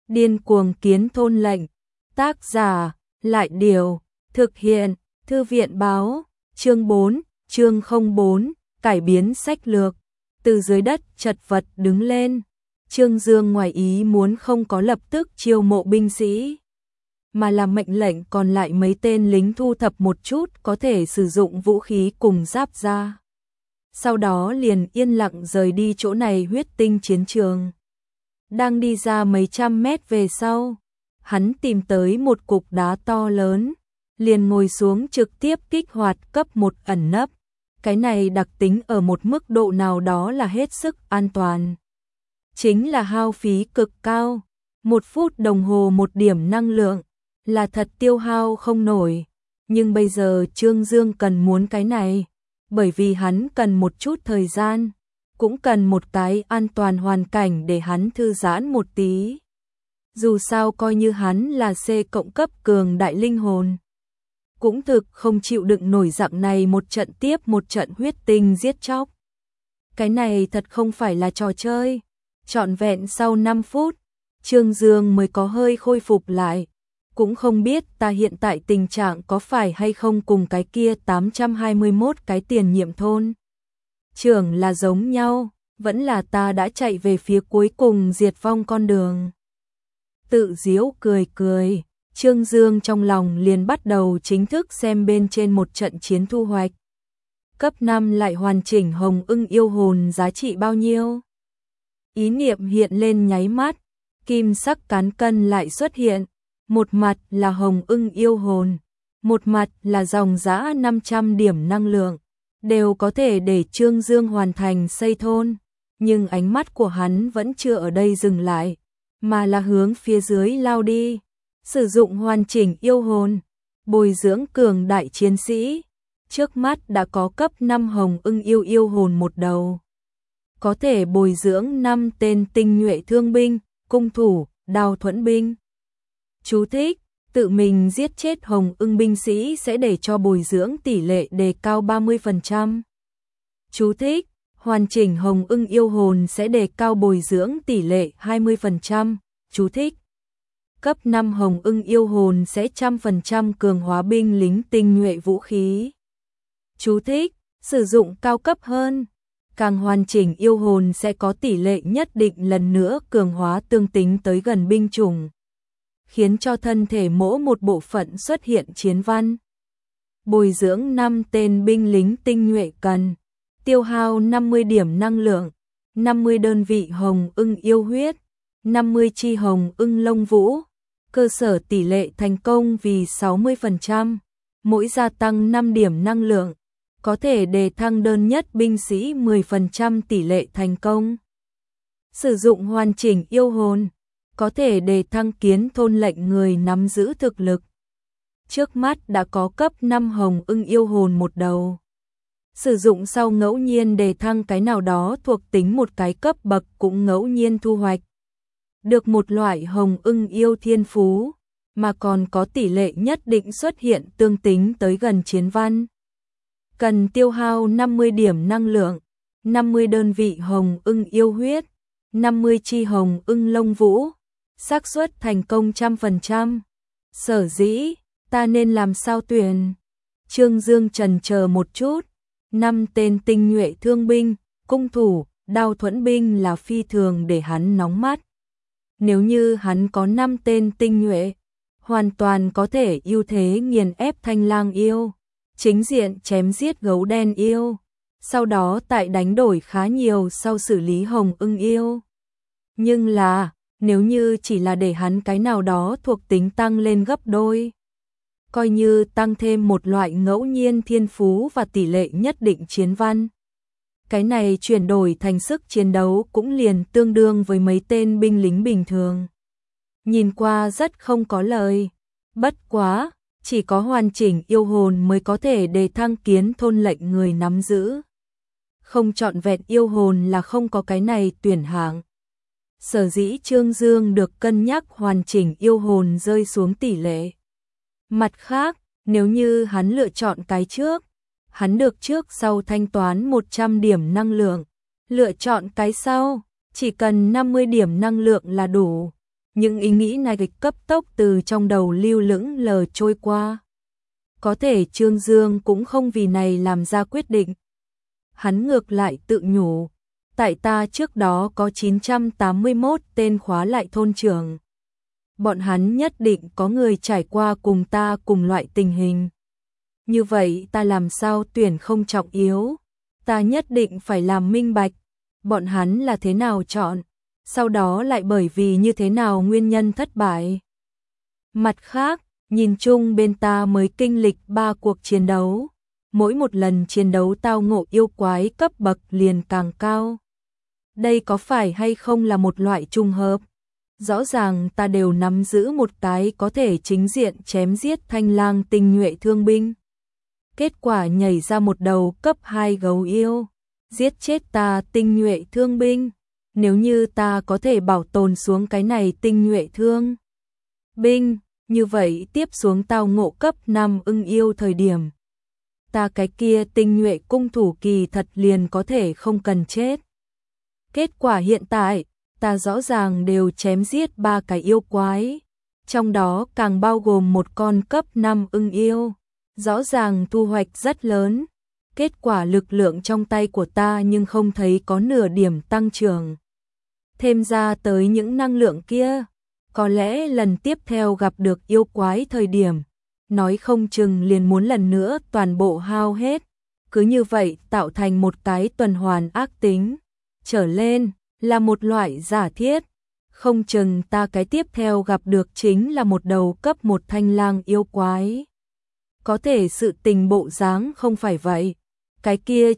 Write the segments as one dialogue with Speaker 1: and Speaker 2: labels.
Speaker 1: Điên cuồng kiến thôn lệnh. Tác giả, Lại Điều. Thực hiện, Thư viện báo. Chương 4, chương 04, cải biến sách lược. Từ dưới đất chật vật đứng lên. Trương Dương ngoài ý muốn không có lập tức chiêu mộ binh sĩ, mà là mệnh lệnh còn lại mấy tên lính thu thập một chút có thể sử dụng vũ khí cùng giáp ra. Sau đó liền yên lặng rời đi chỗ này huyết tinh chiến trường. Đang đi ra mấy trăm mét về sau, hắn tìm tới một cục đá to lớn, liền ngồi xuống trực tiếp kích hoạt cấp 1 ẩn nấp. Cái này đặc tính ở một mức độ nào đó là hết sức an toàn. Chính là hao phí cực cao, 1 phút đồng hồ 1 điểm năng lượng, là thật tiêu hao không nổi. Nhưng bây giờ Trương Dương cần muốn cái này, bởi vì hắn cần một chút thời gian, cũng cần một cái an toàn hoàn cảnh để hắn thư giãn một tí. Dù sao coi như hắn là C cộng cấp cường đại linh hồn, cũng thực không chịu đựng nổi dạng này một trận tiếp một trận huyết tinh giết chóc. Cái này thật không phải là trò chơi. Trọn vẹn sau 5 phút, Trương Dương mới có hơi khôi phục lại. Cũng không biết ta hiện tại tình trạng có phải hay không cùng cái kia 821 cái tiền nhiệm thôn trưởng là giống nhau, vẫn là ta đã chạy về phía cuối cùng diệt vong con đường. Tự giễu cười cười, Trương Dương trong lòng liền bắt đầu chính thức xem bên trên một trận chiến thu hoạch. Cấp 5 lại hoàn chỉnh hồng ưng yêu hồn giá trị bao nhiêu? Ý niệm hiện lên nháy mắt, kim sắc cán cân lại xuất hiện, một mặt là hồng ưng yêu hồn, một mặt là dòng dã 500 điểm năng lượng, đều có thể để Trương Dương hoàn thành xây thôn, nhưng ánh mắt của hắn vẫn chưa ở đây dừng lại, mà là hướng phía dưới lao đi, sử dụng hoàn chỉnh yêu hồn, bồi dưỡng cường đại chiến sĩ. Trước mắt đã có cấp 5 hồng ưng yêu hồn một đầu, có thể bồi dưỡng 5 tên tinh nhuệ thương binh, cung thủ, đao thuẫn binh. Chú thích: tự mình giết chết hồng ưng binh sĩ sẽ để cho bồi dưỡng tỷ lệ đề cao 30%. Chú thích: hoàn chỉnh hồng ưng yêu hồn sẽ đề cao bồi dưỡng tỷ lệ 20%. Chú thích: cấp 5 hồng ưng yêu hồn sẽ 100% cường hóa binh lính tinh nhuệ vũ khí. Chú thích: sử dụng cao cấp hơn, càng hoàn chỉnh yêu hồn sẽ có tỷ lệ nhất định lần nữa cường hóa tương tính tới gần binh chủng, khiến cho thân thể mỗi một bộ phận xuất hiện chiến văn. Bồi dưỡng 5 tên binh lính tinh nhuệ cần tiêu hao 50 điểm năng lượng, 50 đơn vị hồng ưng yêu huyết, 50 chi hồng ưng lông vũ. Cơ sở tỷ lệ thành công vì 60%, mỗi gia tăng 5 điểm năng lượng, có thể đề thăng đơn nhất binh sĩ 10% tỷ lệ thành công. Sử dụng hoàn chỉnh yêu hồn, có thể đề thăng kiến thôn lệnh người nắm giữ thực lực. Trước mắt đã có cấp 5 hồng ưng yêu hồn một đầu. Sử dụng sau ngẫu nhiên đề thăng cái nào đó thuộc tính một cái cấp bậc cũng ngẫu nhiên thu hoạch được một loại hồng ưng yêu thiên phú, mà còn có tỷ lệ nhất định xuất hiện tương tính tới gần chiến văn. Cần tiêu hao 50 điểm năng lượng, 50 đơn vị hồng ưng yêu huyết, 50 chi hồng ưng lông vũ, xác suất thành công 100%. Sở dĩ, ta nên làm sao tuyển? Trương Dương chần chờ một chút, 5 tên tinh nhuệ thương binh, cung thủ, đao thuẫn binh là phi thường để hắn nóng mắt. Nếu như hắn có 5 tên tinh nhuệ, hoàn toàn có thể ưu thế nghiền ép thanh lang yêu, chính diện chém giết gấu đen yêu, sau đó tại đánh đổi khá nhiều sau xử lý hồng ưng yêu. Nhưng là, nếu như chỉ là để hắn cái nào đó thuộc tính tăng lên gấp đôi, coi như tăng thêm một loại ngẫu nhiên thiên phú và tỷ lệ nhất định chiến văn, cái này chuyển đổi thành sức chiến đấu cũng liền tương đương với mấy tên binh lính bình thường. Nhìn qua rất không có lời, bất quá, chỉ có hoàn chỉnh yêu hồn mới có thể đề thăng kiến thôn lệnh người nắm giữ. Không trọn vẹn yêu hồn là không có cái này tuyển hạng. Sở dĩ Trương Dương được cân nhắc hoàn chỉnh yêu hồn rơi xuống tỷ lệ. Mặt khác, nếu như hắn lựa chọn cái trước, hắn được trước sau thanh toán 100 điểm năng lượng. Lựa chọn cái sau, chỉ cần 50 điểm năng lượng là đủ. Những ý nghĩ này cấp tốc từ trong đầu lưu lững lờ trôi qua. Có thể Trương Dương cũng không vì này làm ra quyết định. Hắn ngược lại tự nhủ, tại ta trước đó có 981 tên khóa lại thôn trưởng. Bọn hắn nhất định có người trải qua cùng ta cùng loại tình hình. Như vậy ta làm sao tuyển không trọng yếu, ta nhất định phải làm minh bạch, bọn hắn là thế nào chọn, sau đó lại bởi vì như thế nào nguyên nhân thất bại. Mặt khác, nhìn chung bên ta mới kinh lịch 3 cuộc chiến đấu, mỗi một lần chiến đấu tao ngộ yêu quái cấp bậc liền càng cao. Đây có phải hay không là một loại trùng hợp? Rõ ràng ta đều nắm giữ một cái có thể chính diện chém giết thanh lang tinh nhuệ thương binh. Kết quả nhảy ra một đầu cấp 2 gấu yêu, giết chết ta tinh nhuệ thương binh. Nếu như ta có thể bảo tồn xuống cái này tinh nhuệ thương binh, như vậy tiếp xuống tao ngộ cấp 5 ưng yêu thời điểm. Ta cái kia tinh nhuệ cung thủ kỳ thật liền có thể không cần chết. Kết quả hiện tại, ta rõ ràng đều chém giết 3 cái yêu quái, trong đó càng bao gồm một con cấp 5 ưng yêu, rõ ràng thu hoạch rất lớn. Kết quả lực lượng trong tay của ta nhưng không thấy có nửa điểm tăng trưởng. Thêm ra tới những năng lượng kia, có lẽ lần tiếp theo gặp được yêu quái thời điểm, nói không chừng liền muốn lần nữa toàn bộ hao hết. Cứ như vậy tạo thành một cái tuần hoàn ác tính. Trở lên là một loại giả thiết, không chừng ta cái tiếp theo gặp được chính là một đầu cấp 1 thanh lang yêu quái. Có thể sự tình bộ dáng không phải vậy. Cái kia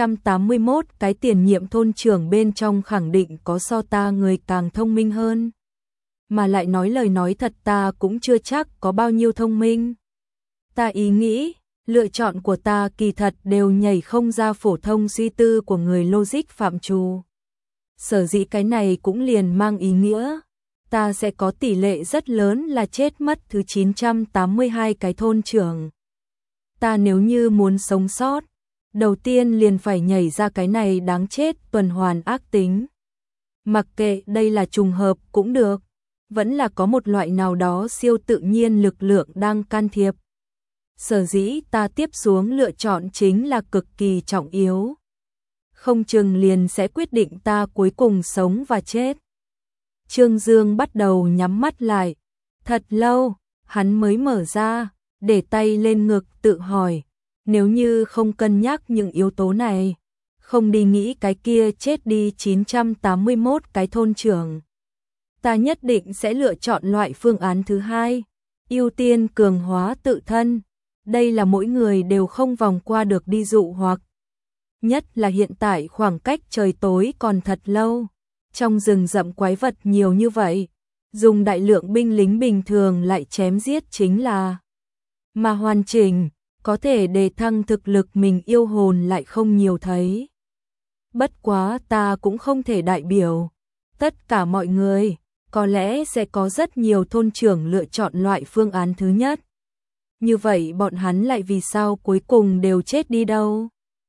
Speaker 1: 981 cái tiền nhiệm thôn trưởng bên trong khẳng định có so ta người càng thông minh hơn. Mà lại nói lời nói thật ta cũng chưa chắc có bao nhiêu thông minh. Ta ý nghĩ, lựa chọn của ta kỳ thật đều nhảy không ra phổ thông suy tư của người logic phạm trù. Sở dĩ cái này cũng liền mang ý nghĩa, ta sẽ có tỷ lệ rất lớn là chết mất thứ 982 cái thôn trưởng. Ta nếu như muốn sống sót, đầu tiên liền phải nhảy ra cái này đáng chết tuần hoàn ác tính. Mặc kệ đây là trùng hợp cũng được, vẫn là có một loại nào đó siêu tự nhiên lực lượng đang can thiệp. Sở dĩ ta tiếp xuống lựa chọn chính là cực kỳ trọng yếu. Không chừng liền sẽ quyết định ta cuối cùng sống và chết. Trương Dương bắt đầu nhắm mắt lại. Thật lâu, hắn mới mở ra, để tay lên ngực tự hỏi. Nếu như không cân nhắc những yếu tố này, không đi nghĩ cái kia chết đi 981 cái thôn trưởng, ta nhất định sẽ lựa chọn loại phương án thứ hai, ưu tiên cường hóa tự thân. Đây là mỗi người đều không vòng qua được đi dụ hoặc. Nhất là hiện tại khoảng cách trời tối còn thật lâu, trong rừng rậm quái vật nhiều như vậy, dùng đại lượng binh lính bình thường lại chém giết chính là mà hoàn chỉnh, có thể đề thăng thực lực mình yêu hồn lại không nhiều thấy. Bất quá ta cũng không thể đại biểu tất cả mọi người, có lẽ sẽ có rất nhiều thôn trưởng lựa chọn loại phương án thứ nhất. Như vậy bọn hắn lại vì sao cuối cùng đều chết đi đâu?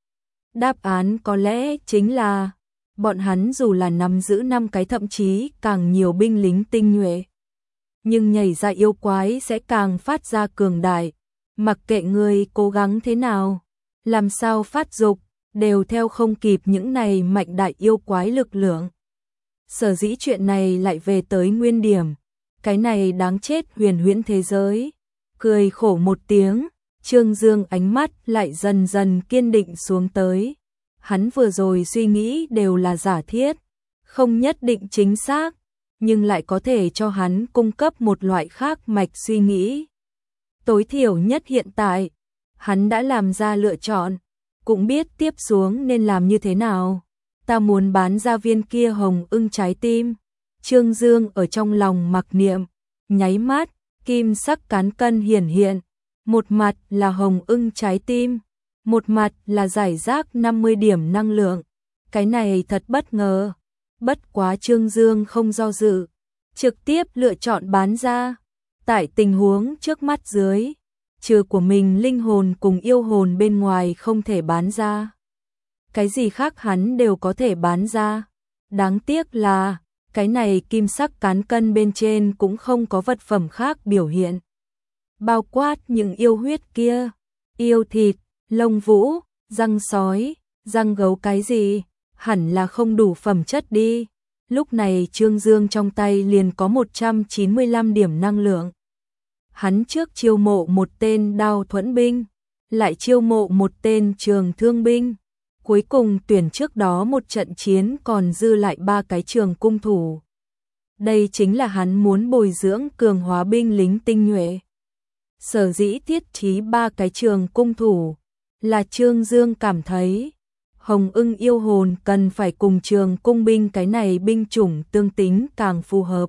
Speaker 1: Đáp án có lẽ chính là bọn hắn dù là nắm giữ 5 cái thậm chí càng nhiều binh lính tinh nhuệ, nhưng nhảy ra yêu quái sẽ càng phát ra cường đại. Mặc kệ người cố gắng thế nào, làm sao phát dục, đều theo không kịp những này mạnh đại yêu quái lực lượng. Sở dĩ chuyện này lại về tới nguyên điểm, cái này đáng chết huyền huyễn thế giới. Cười khổ một tiếng, Trương Dương ánh mắt lại dần dần kiên định xuống tới. Hắn vừa rồi suy nghĩ đều là giả thiết, không nhất định chính xác, nhưng lại có thể cho hắn cung cấp một loại khác mạch suy nghĩ. Tối thiểu nhất hiện tại, hắn đã làm ra lựa chọn, cũng biết tiếp xuống nên làm như thế nào. Ta muốn bán ra viên kia hồng ưng trái tim. Trương Dương ở trong lòng mặc niệm, nháy mắt, kim sắc cán cân hiển hiện. Một mặt là hồng ưng trái tim, một mặt là giải rác 50 điểm năng lượng. Cái này thật bất ngờ. Bất quá Trương Dương không do dự, trực tiếp lựa chọn bán ra. Tại tình huống trước mắt dưới, trừ của mình linh hồn cùng yêu hồn bên ngoài không thể bán ra, cái gì khác hắn đều có thể bán ra. Đáng tiếc là Cái này kim sắc cán cân bên trên cũng không có vật phẩm khác biểu hiện. Bao quát những yêu huyết kia, yêu thịt, lông vũ, răng sói, răng gấu cái gì, hẳn là không đủ phẩm chất đi. Lúc này Trương Dương trong tay liền có 195 điểm năng lượng. Hắn trước chiêu mộ một tên đao thuẫn binh, lại chiêu mộ một tên trường thương binh. Cuối cùng tuyển trước đó một trận chiến còn dư lại 3 cái trường cung thủ. Đây chính là hắn muốn bồi dưỡng cường hóa binh lính tinh nhuệ. Sở dĩ thiết trí 3 cái trường cung thủ là Trương Dương cảm thấy Hồng Ưng yêu hồn cần phải cùng trường cung binh cái này binh chủng tương tính càng phù hợp.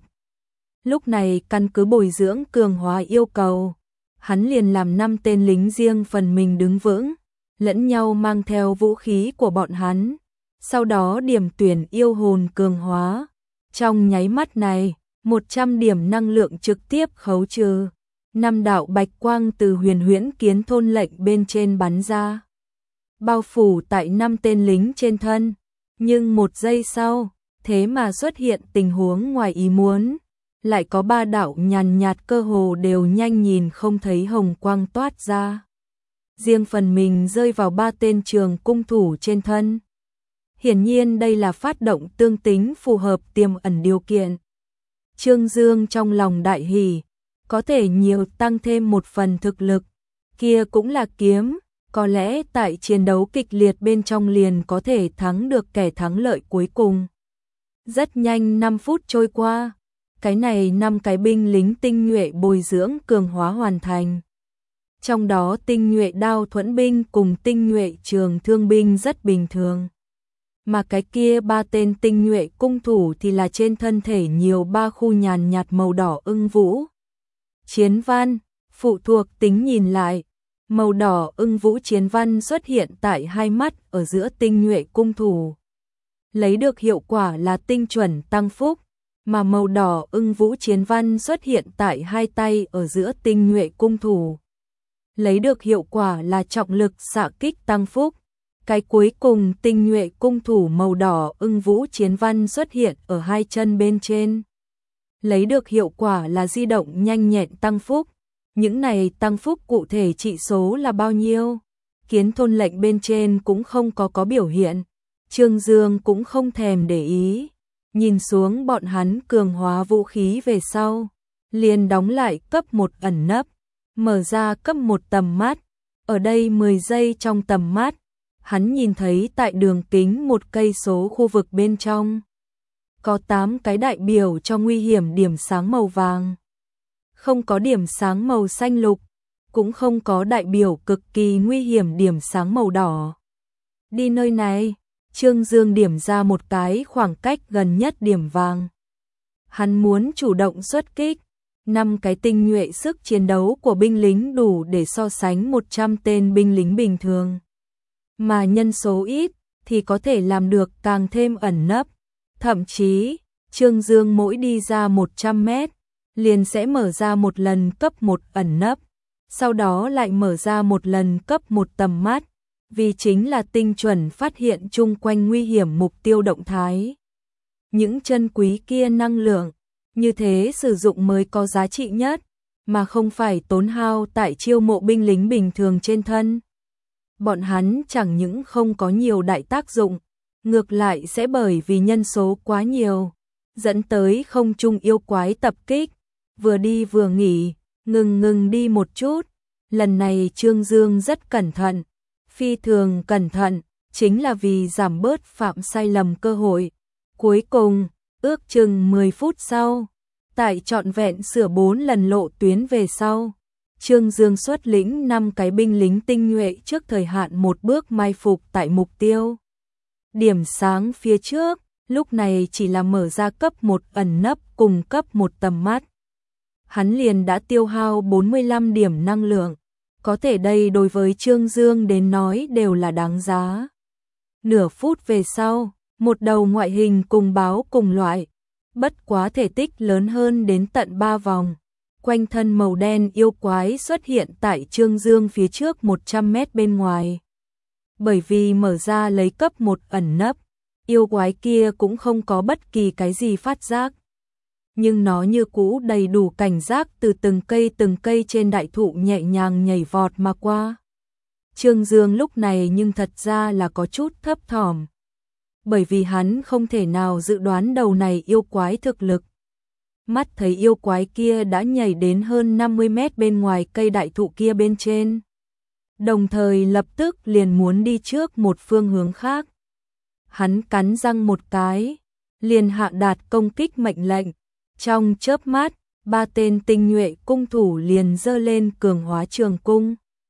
Speaker 1: Lúc này căn cứ bồi dưỡng cường hóa yêu cầu, hắn liền làm 5 tên lính riêng phần mình đứng vững, lẫn nhau mang theo vũ khí của bọn hắn, sau đó điểm tuyển yêu hồn cường hóa. Trong nháy mắt này, 100 điểm năng lượng trực tiếp khấu trừ. 5 đạo bạch quang từ huyền huyễn kiến thôn lệnh bên trên bắn ra, bao phủ tại 5 tên lính trên thân. Nhưng 1 giây sau, thế mà xuất hiện tình huống ngoài ý muốn. Lại có 3 đạo nhàn nhạt cơ hồ đều nhanh nhìn không thấy hồng quang toát ra. Riêng phần mình rơi vào 3 tên trường cung thủ trên thân. Hiển nhiên đây là phát động tương tính phù hợp tiềm ẩn điều kiện. Trương Dương trong lòng đại hỉ, có thể nhiều tăng thêm một phần thực lực, kia cũng là kiếm, có lẽ tại chiến đấu kịch liệt bên trong liền có thể thắng được kẻ thắng lợi cuối cùng. Rất nhanh 5 phút trôi qua, cái này 5 cái binh lính tinh nhuệ bồi dưỡng cường hóa hoàn thành. Trong đó tinh nhuệ đao thuẫn binh cùng tinh nhuệ trường thương binh rất bình thường. Mà cái kia 3 tên tinh nhuệ cung thủ thì là trên thân thể nhiều 3 khu nhàn nhạt màu đỏ ưng vũ. Chiến văn, phụ thuộc tính nhìn lại, màu đỏ ưng vũ chiến văn xuất hiện tại 2 mắt ở giữa tinh nhuệ cung thủ. Lấy được hiệu quả là tinh chuẩn tăng phúc, mà màu đỏ ưng vũ chiến văn xuất hiện tại 2 tay ở giữa tinh nhuệ cung thủ. Lấy được hiệu quả là trọng lực xạ kích tăng phúc. Cái cuối cùng tinh nhuệ cung thủ màu đỏ ưng vũ chiến văn xuất hiện ở 2 chân bên trên. Lấy được hiệu quả là di động nhanh nhẹn tăng phúc. Những này tăng phúc cụ thể trị số là bao nhiêu? Kiến thôn lệnh bên trên cũng không có biểu hiện. Trương Dương cũng không thèm để ý. Nhìn xuống bọn hắn cường hóa vũ khí về sau. Liền đóng lại cấp 1 ẩn nấp. Mở ra cấp 1 tầm mắt. Ở đây 10 giây trong tầm mắt. Hắn nhìn thấy tại đường kính 1 cây số khu vực bên trong. Có 8 cái đại biểu cho nguy hiểm điểm sáng màu vàng. Không có điểm sáng màu xanh lục. Cũng không có đại biểu cực kỳ nguy hiểm điểm sáng màu đỏ. Đi nơi này, Trương Dương điểm ra một cái khoảng cách gần nhất điểm vàng. Hắn muốn chủ động xuất kích. 5 cái tinh nhuệ sức chiến đấu của binh lính đủ để so sánh 100 tên binh lính bình thường. Mà nhân số ít thì có thể làm được càng thêm ẩn nấp. Thậm chí, Trương Dương mỗi đi ra 100 mét, liền sẽ mở ra một lần cấp 1 ẩn nấp, sau đó lại mở ra một lần cấp 1 tầm mắt, vì chính là tinh chuẩn phát hiện chung quanh nguy hiểm mục tiêu động thái. Những chân quý kia năng lượng, như thế sử dụng mới có giá trị nhất, mà không phải tốn hao tại chiêu mộ binh lính bình thường trên thân. Bọn hắn chẳng những không có nhiều đại tác dụng, ngược lại sẽ bởi vì nhân số quá nhiều, dẫn tới không trung yêu quái tập kích, vừa đi vừa nghỉ, ngừng đi một chút. Lần này Trương Dương rất cẩn thận, phi thường cẩn thận, chính là vì giảm bớt phạm sai lầm cơ hội. Cuối cùng, ước chừng 10 phút sau, tại trọn vẹn sửa 4 lần lộ tuyến về sau, Trương Dương xuất lĩnh 5 cái binh lính tinh nhuệ trước thời hạn một bước mai phục tại mục tiêu. Điểm sáng phía trước, lúc này chỉ là mở ra cấp 1 ẩn nấp cùng cấp 1 tầm mắt. Hắn liền đã tiêu hao 45 điểm năng lượng, có thể đây đối với Trương Dương đến nói đều là đáng giá. Nửa phút về sau, một đầu ngoại hình cùng báo cùng loại, bất quá thể tích lớn hơn đến tận 3 vòng. Quanh thân màu đen yêu quái xuất hiện tại Trương Dương phía trước 100 mét bên ngoài. Bởi vì mở ra lấy cấp 1 ẩn nấp, yêu quái kia cũng không có bất kỳ cái gì phát giác. Nhưng nó như cũ đầy đủ cảnh giác từ từng cây trên đại thụ nhẹ nhàng nhảy vọt mà qua. Trương Dương lúc này nhưng thật ra là có chút thấp thỏm. Bởi vì hắn không thể nào dự đoán đầu này yêu quái thực lực. Mắt thấy yêu quái kia đã nhảy đến hơn 50 mét bên ngoài cây đại thụ kia bên trên. Đồng thời lập tức liền muốn đi trước một phương hướng khác. Hắn cắn răng một cái, liền hạ đạt công kích mệnh lệnh. Trong chớp mắt, 3 tên tinh nhuệ cung thủ liền giơ lên cường hóa trường cung.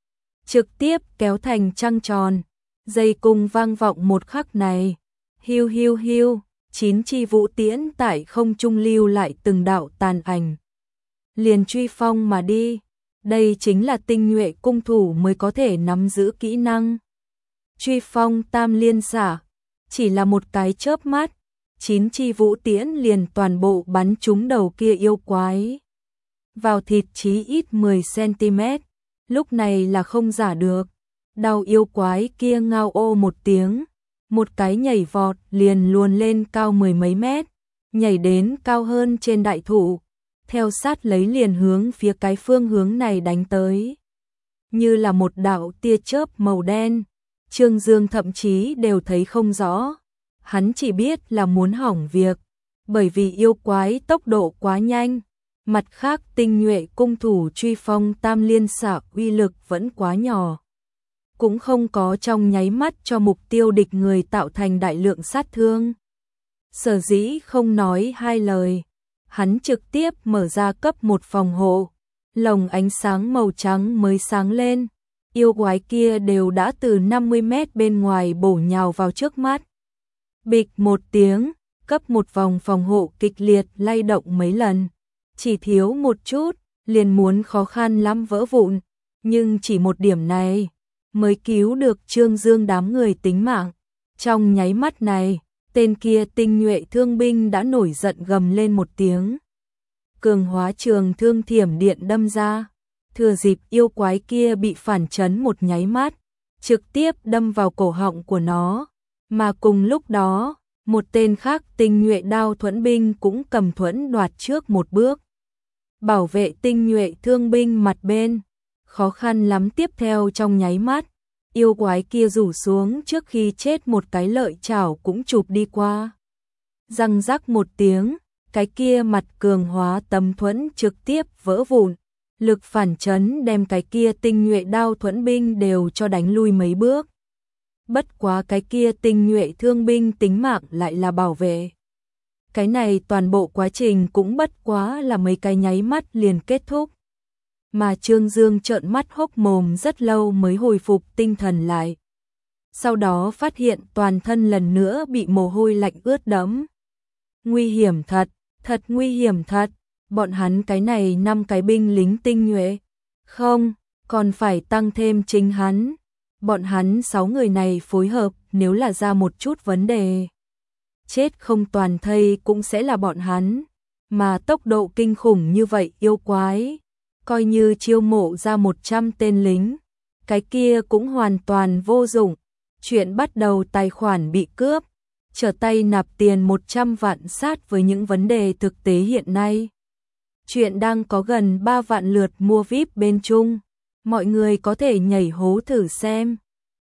Speaker 1: Trực tiếp kéo thành trăng tròn, dây cung vang vọng một khắc này. Hiu hiu hiu, 9 chi vũ tiễn tại không trung lưu lại từng đạo tàn ảnh. Liền truy phong mà đi, đây chính là tinh nhuệ cung thủ mới có thể nắm giữ kỹ năng. Truy phong tam liên xả, chỉ là một cái chớp mắt, 9 chi vũ tiễn liền toàn bộ bắn trúng đầu kia yêu quái. Vào thịt chí ít 10 cm, lúc này là không giả được. Đau yêu quái kia ngao ô một tiếng, một cái nhảy vọt liền luồn lên cao 10 mấy mét, nhảy đến cao hơn trên đại thụ, theo sát lấy liền hướng phía cái phương hướng này đánh tới. Như là một đạo tia chớp màu đen, Trương Dương thậm chí đều thấy không rõ. Hắn chỉ biết là muốn hỏng việc, bởi vì yêu quái tốc độ quá nhanh. Mặt khác tinh nhuệ cung thủ truy phong tam liên xạ uy lực vẫn quá nhỏ. Cũng không có trong nháy mắt cho mục tiêu địch người tạo thành đại lượng sát thương. Sở dĩ không nói hai lời, hắn trực tiếp mở ra cấp 1 phòng hộ, lồng ánh sáng màu trắng mới sáng lên. Yêu quái kia đều đã từ 50 mét bên ngoài bổ nhào vào trước mắt. Bịch một tiếng, cấp 1 vòng phòng hộ kịch liệt lay động mấy lần. Chỉ thiếu một chút, liền muốn khó khăn lắm vỡ vụn. Nhưng chỉ một điểm này mới cứu được Trương Dương đám người tính mạng. Trong nháy mắt này, tên kia tinh nhuệ thương binh đã nổi giận gầm lên một tiếng. Cường hóa trường thương thiểm điện đâm ra, thừa dịp yêu quái kia bị phản chấn một nháy mắt, trực tiếp đâm vào cổ họng của nó. Mà cùng lúc đó, một tên khác tinh nhuệ đao thuẫn binh cũng cầm thuẫn đoạt trước một bước. Bảo vệ tinh nhuệ thương binh mặt bên, khó khăn lắm tiếp theo trong nháy mắt, yêu quái kia rủ xuống trước khi chết một cái lợi chảo cũng chụp đi qua. Răng rắc một tiếng, cái kia mặt cường hóa tấm thuẫn trực tiếp vỡ vụn, lực phản chấn đem cái kia tinh nhuệ đao thuẫn binh đều cho đánh lui mấy bước. Bất quá cái kia tinh nhuệ thương binh tính mạng lại là bảo vệ. Cái này toàn bộ quá trình cũng bất quá là mấy cái nháy mắt liền kết thúc. Mà Trương Dương trợn mắt hốc mồm rất lâu mới hồi phục tinh thần lại. Sau đó phát hiện toàn thân lần nữa bị mồ hôi lạnh ướt đẫm. Nguy hiểm thật, thật nguy hiểm thật. Bọn hắn cái này 5 cái binh lính tinh nhuệ. Không, còn phải tăng thêm chính hắn. Bọn hắn 6 người này phối hợp nếu là ra một chút vấn đề. Chết không toàn thây cũng sẽ là bọn hắn. Mà tốc độ kinh khủng như vậy yêu quái. Coi như chiêu mộ ra 100 tên lính. Cái kia cũng hoàn toàn vô dụng. Chuyện bắt đầu tài khoản bị cướp. Trở tay nạp tiền 100 vạn sát với những vấn đề thực tế hiện nay. Chuyện đang có gần 3 vạn lượt mua VIP bên Trung. Mọi người có thể nhảy hố thử xem.